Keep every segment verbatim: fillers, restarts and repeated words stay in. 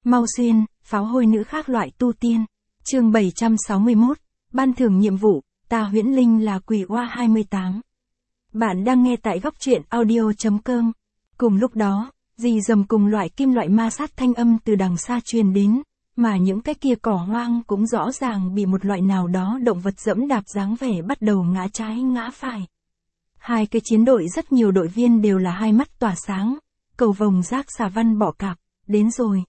Mau Xuyên, pháo hôi nữ khác loại tu tiên. Chương bảy trăm sáu mươi mốt, ban thưởng nhiệm vụ, ta huyễn linh là quỷ oa hai mươi tám. Bạn đang nghe tại góc truyện audio.com. Cùng lúc đó, rì rầm cùng loại kim loại ma sát thanh âm từ đằng xa truyền đến, mà những cái kia cỏ hoang cũng rõ ràng bị một loại nào đó động vật dẫm đạp dáng vẻ bắt đầu ngã trái ngã phải. Hai cái chiến đội rất nhiều đội viên đều là hai mắt tỏa sáng, cầu vồng rác xà văn bọ cạp, đến rồi.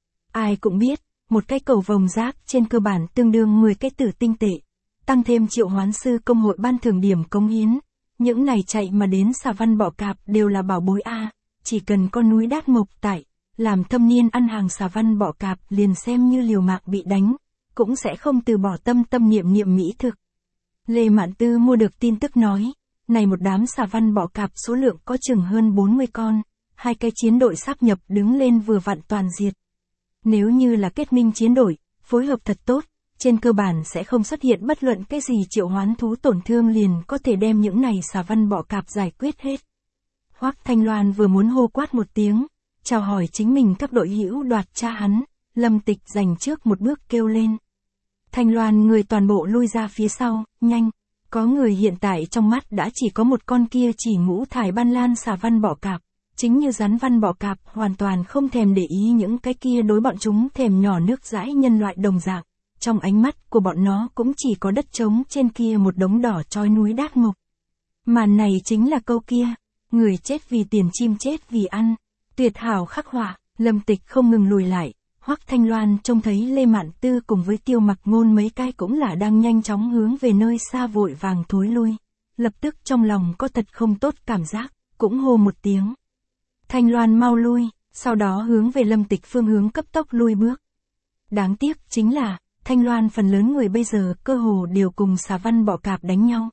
Ai cũng biết, một cái cầu vồng rác trên cơ bản tương đương mười cái tử tinh tệ, tăng thêm triệu hoán sư công hội ban thưởng điểm cống hiến. Những này chạy mà đến xà văn bọ cạp đều là bảo bối A, chỉ cần con núi đát mộc tại, làm thâm niên ăn hàng xà văn bọ cạp liền xem như liều mạng bị đánh, cũng sẽ không từ bỏ tâm tâm niệm niệm mỹ thực. Lê Mạn Tư mua được tin tức nói, này một đám xà văn bọ cạp số lượng có chừng hơn bốn mươi con, hai cái chiến đội sáp nhập đứng lên vừa vặn toàn diệt. Nếu như là kết minh chiến đội, phối hợp thật tốt, trên cơ bản sẽ không xuất hiện bất luận cái gì triệu hoán thú tổn thương liền có thể đem những này xà văn bọ cạp giải quyết hết. Hoắc Thanh Loan vừa muốn hô quát một tiếng, chào hỏi chính mình các đội hữu đoạt cha hắn, Lâm Tịch giành trước một bước kêu lên. Thanh Loan người toàn bộ lui ra phía sau, nhanh, có người hiện tại trong mắt đã chỉ có một con kia chỉ ngũ thải ban lan xà văn bọ cạp, chính như rắn văn bọ cạp hoàn toàn không thèm để ý những cái kia đối bọn chúng thèm nhỏ nước dãi nhân loại đồng dạng. Trong ánh mắt của bọn nó cũng chỉ có đất trống trên kia một đống đỏ trói núi đát mộc. Màn này chính là câu kia, người chết vì tiền chim chết vì ăn, tuyệt hảo khắc họa. Lâm Tịch không ngừng lùi lại, Hoắc Thanh Loan trông thấy Lê Mạn Tư cùng với Tiêu Mặc Ngôn mấy cái cũng là đang nhanh chóng hướng về nơi xa vội vàng thối lui, lập tức trong lòng có thật không tốt cảm giác, cũng hô một tiếng. Thanh Loan mau lui, sau đó hướng về Lâm Tịch phương hướng cấp tốc lui bước. Đáng tiếc chính là, Thanh Loan phần lớn người bây giờ cơ hồ đều cùng xà văn bọ cạp đánh nhau.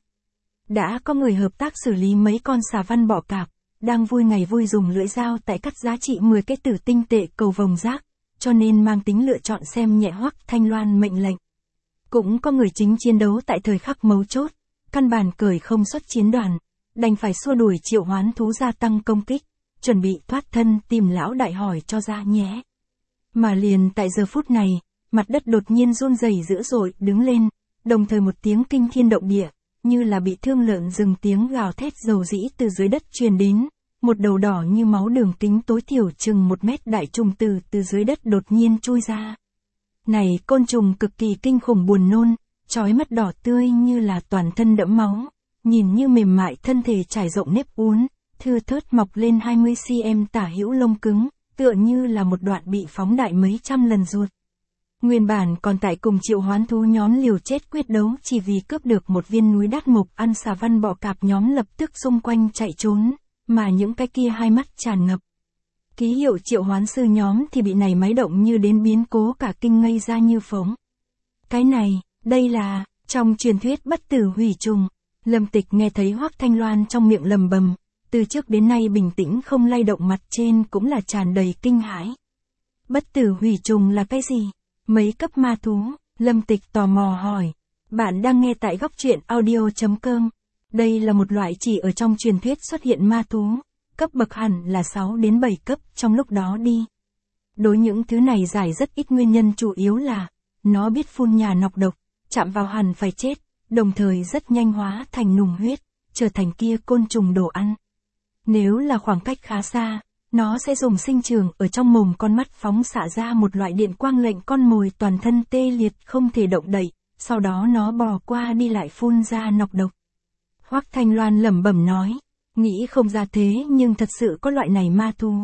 Đã có người hợp tác xử lý mấy con xà văn bọ cạp, đang vui ngày vui dùng lưỡi dao tại cắt giá trị mười cái tử tinh tệ cầu vồng rác, cho nên mang tính lựa chọn xem nhẹ Hoắc Thanh Loan mệnh lệnh. Cũng có người chính chiến đấu tại thời khắc mấu chốt, căn bản cởi không xuất chiến đoàn, đành phải xua đuổi triệu hoán thú gia tăng công kích, chuẩn bị thoát thân tìm lão đại hỏi cho ra nhé. Mà liền tại giờ phút này, mặt đất đột nhiên run rẩy dữ dội đứng lên, đồng thời một tiếng kinh thiên động địa, như là bị thương lợn rừng tiếng gào thét dầu dĩ từ dưới đất truyền đến, một đầu đỏ như máu đường kính tối thiểu chừng một mét đại trùng từ từ dưới đất đột nhiên chui ra. Này côn trùng cực kỳ kinh khủng buồn nôn, trói mắt đỏ tươi như là toàn thân đẫm máu, nhìn như mềm mại thân thể trải rộng nếp uốn, thưa thớt mọc lên hai mươi xăng-ti-mét tả hữu lông cứng, tựa như là một đoạn bị phóng đại mấy trăm lần ruột. Nguyên bản còn tại cùng triệu hoán thú nhóm liều chết quyết đấu chỉ vì cướp được một viên núi đát mộc ăn xà văn bọ cạp nhóm lập tức xung quanh chạy trốn, mà những cái kia hai mắt tràn ngập. Ký hiệu triệu hoán sư nhóm thì bị này máy động như đến biến cố cả kinh ngây ra như phóng. Cái này, đây là, trong truyền thuyết bất tử hủy trùng. Lâm Tịch nghe thấy Hoắc Thanh Loan trong miệng lầm bầm, từ trước đến nay bình tĩnh không lay động mặt trên cũng là tràn đầy kinh hãi. Bất tử hủy trùng là cái gì? Mấy cấp ma thú? Lâm Tịch tò mò hỏi. Bạn đang nghe tại góc truyện audio.com. Đây là một loại chỉ ở trong truyền thuyết xuất hiện ma thú, cấp bậc hẳn là sáu đến bảy cấp trong lúc đó đi. Đối những thứ này giải rất ít nguyên nhân chủ yếu là, nó biết phun nhà nọc độc, chạm vào hẳn phải chết, đồng thời rất nhanh hóa thành nùng huyết, trở thành kia côn trùng đồ ăn. Nếu là khoảng cách khá xa, nó sẽ dùng sinh trường ở trong mồm con mắt phóng xạ ra một loại điện quang lệnh con mồi toàn thân tê liệt không thể động đậy, sau đó nó bò qua đi lại phun ra nọc độc. Hoắc Thanh Loan lẩm bẩm nói, nghĩ không ra thế nhưng thật sự có loại này ma thú.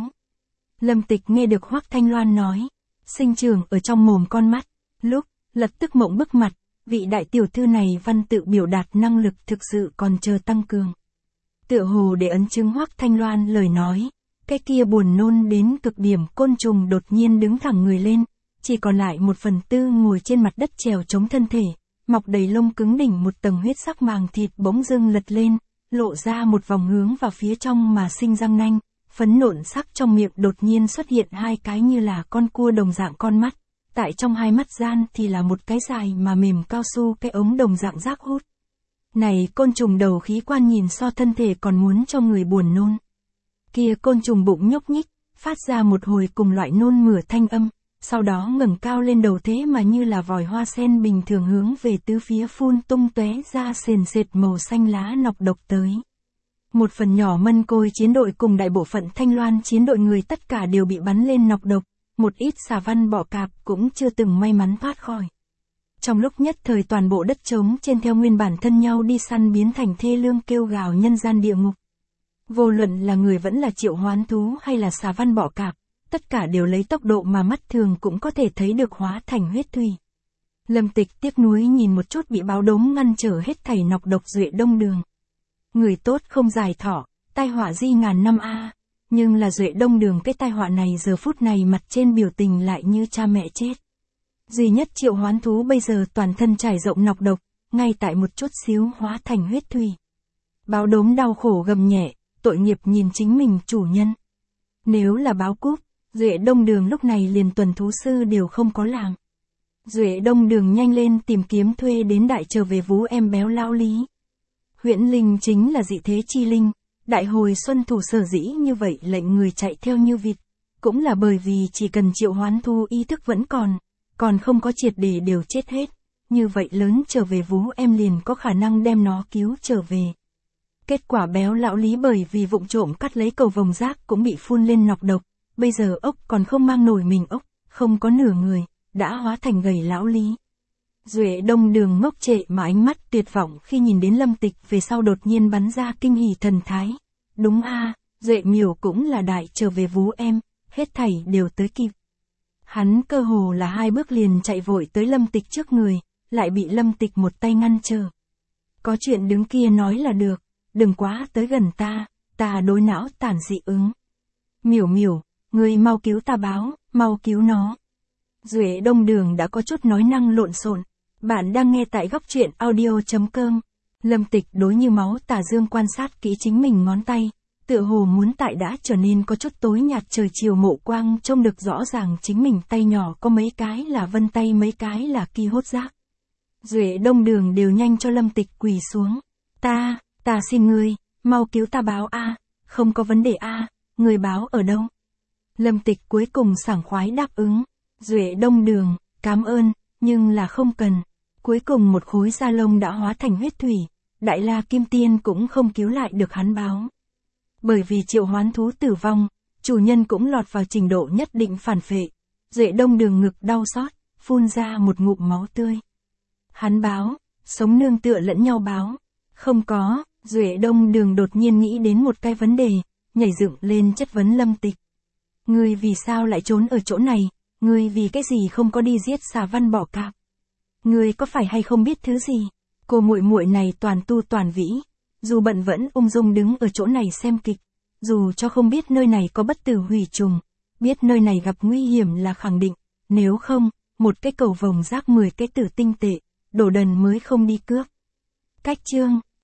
Lâm Tịch nghe được Hoắc Thanh Loan nói, sinh trường ở trong mồm con mắt, lúc, lập tức mộng bức mặt, vị đại tiểu thư này văn tự biểu đạt năng lực thực sự còn chờ tăng cường. Tựa hồ để ấn chứng Hoắc Thanh Loan lời nói, cái kia buồn nôn đến cực điểm côn trùng đột nhiên đứng thẳng người lên, chỉ còn lại một phần tư ngồi trên mặt đất trèo chống thân thể, mọc đầy lông cứng đỉnh một tầng huyết sắc màng thịt bỗng dưng lật lên, lộ ra một vòng hướng vào phía trong mà sinh răng nanh, phấn nộn sắc trong miệng đột nhiên xuất hiện hai cái như là con cua đồng dạng con mắt, tại trong hai mắt gian thì là một cái dài mà mềm cao su cái ống đồng dạng rác hút. Này côn trùng đầu khí quan nhìn so thân thể còn muốn cho người buồn nôn. Kia côn trùng bụng nhúc nhích, phát ra một hồi cùng loại nôn mửa thanh âm, sau đó ngẩng cao lên đầu thế mà như là vòi hoa sen bình thường hướng về tứ phía phun tung tóe ra sền sệt màu xanh lá nọc độc tới. Một phần nhỏ Mân Côi chiến đội cùng đại bộ phận Thanh Loan chiến đội người tất cả đều bị bắn lên nọc độc, một ít xà văn bọ cạp cũng chưa từng may mắn thoát khỏi. Trong lúc nhất thời toàn bộ đất trống trên theo nguyên bản thân nhau đi săn biến thành thê lương kêu gào nhân gian địa ngục. Vô luận là người vẫn là triệu hoán thú hay là xà văn bọ cạp, tất cả đều lấy tốc độ mà mắt thường cũng có thể thấy được hóa thành huyết thủy. Lâm Tịch tiếc nuối nhìn một chút bị báo đốm ngăn trở hết thảy nọc độc Duệ Đông Đường. Người tốt không dài thọ, tai họa di ngàn năm a. Nhưng là Duệ Đông Đường cái tai họa này giờ phút này mặt trên biểu tình lại như cha mẹ chết. Duy nhất triệu hoán thú bây giờ toàn thân trải rộng nọc độc, ngay tại một chút xíu hóa thành huyết thủy. Báo đốm đau khổ gầm nhẹ, tội nghiệp nhìn chính mình chủ nhân. Nếu là báo cúp, Duệ Đông Đường lúc này liền tuần thú sư đều không có làm. Duệ Đông Đường nhanh lên tìm kiếm thuê đến đại trở về vú em béo lão lý. Huyễn linh chính là dị thế chi linh, đại hồi xuân thủ sở dĩ như vậy lệnh người chạy theo như vịt, cũng là bởi vì chỉ cần triệu hoán thu ý thức vẫn còn, còn không có triệt để đều chết hết, như vậy lớn trở về vú em liền có khả năng đem nó cứu trở về. Kết quả béo lão lý bởi vì vụng trộm cắt lấy cầu vồng rác cũng bị phun lên nọc độc, bây giờ ốc còn không mang nổi mình ốc, không có nửa người, đã hóa thành gầy lão lý. Duệ Đông Đường ngốc trệ mà ánh mắt tuyệt vọng khi nhìn đến Lâm Tịch về sau đột nhiên bắn ra kinh hỉ thần thái. Đúng a, Duệ Miểu cũng là đại trở về vú em, hết thảy đều tới kịp. Hắn cơ hồ là hai bước liền chạy vội tới Lâm Tịch trước người, lại bị Lâm Tịch một tay ngăn trở. Có chuyện đứng kia nói là được, đừng quá tới gần ta, ta đối não tản dị ứng. Miểu Miểu, ngươi mau cứu ta báo, mau cứu nó. Duệ Đông Đường đã có chút nói năng lộn xộn. Bạn đang nghe tại góc truyện audio chấm com. Lâm Tịch đối như máu tà dương quan sát kỹ chính mình ngón tay, tựa hồ muốn tại đã trở nên có chút tối nhạt trời chiều mộ quang trông được rõ ràng chính mình tay nhỏ có mấy cái là vân tay mấy cái là ki hốt rác. Duệ Đông Đường đều nhanh cho Lâm Tịch quỳ xuống. Ta, ta xin ngươi, mau cứu ta báo a, không có vấn đề a, người báo ở đâu? Lâm Tịch cuối cùng sảng khoái đáp ứng. Duệ Đông Đường, cảm ơn, nhưng là không cần. Cuối cùng một khối da lông đã hóa thành huyết thủy, Đại La Kim Tiên cũng không cứu lại được hắn báo. Bởi vì triệu hoán thú tử vong, chủ nhân cũng lọt vào trình độ nhất định phản phệ. Duệ Đông Đường ngực đau xót, phun ra một ngụm máu tươi. Hắn báo, sống nương tựa lẫn nhau báo. Không có, Duệ Đông Đường đột nhiên nghĩ đến một cái vấn đề, nhảy dựng lên chất vấn Lâm Tịch. Ngươi vì sao lại trốn ở chỗ này? Ngươi vì cái gì không có đi giết xà văn bọ cạp? Ngươi có phải hay không biết thứ gì? Cô muội muội này toàn tu toàn vĩ, dù bận vẫn ung dung đứng ở chỗ này xem kịch, dù cho không biết nơi này có bất tử hủy trùng, biết nơi này gặp nguy hiểm là khẳng định, nếu không, một cái cầu vồng rác mười cái tử tinh tệ, đổ đần mới không đi cướp. Cách chương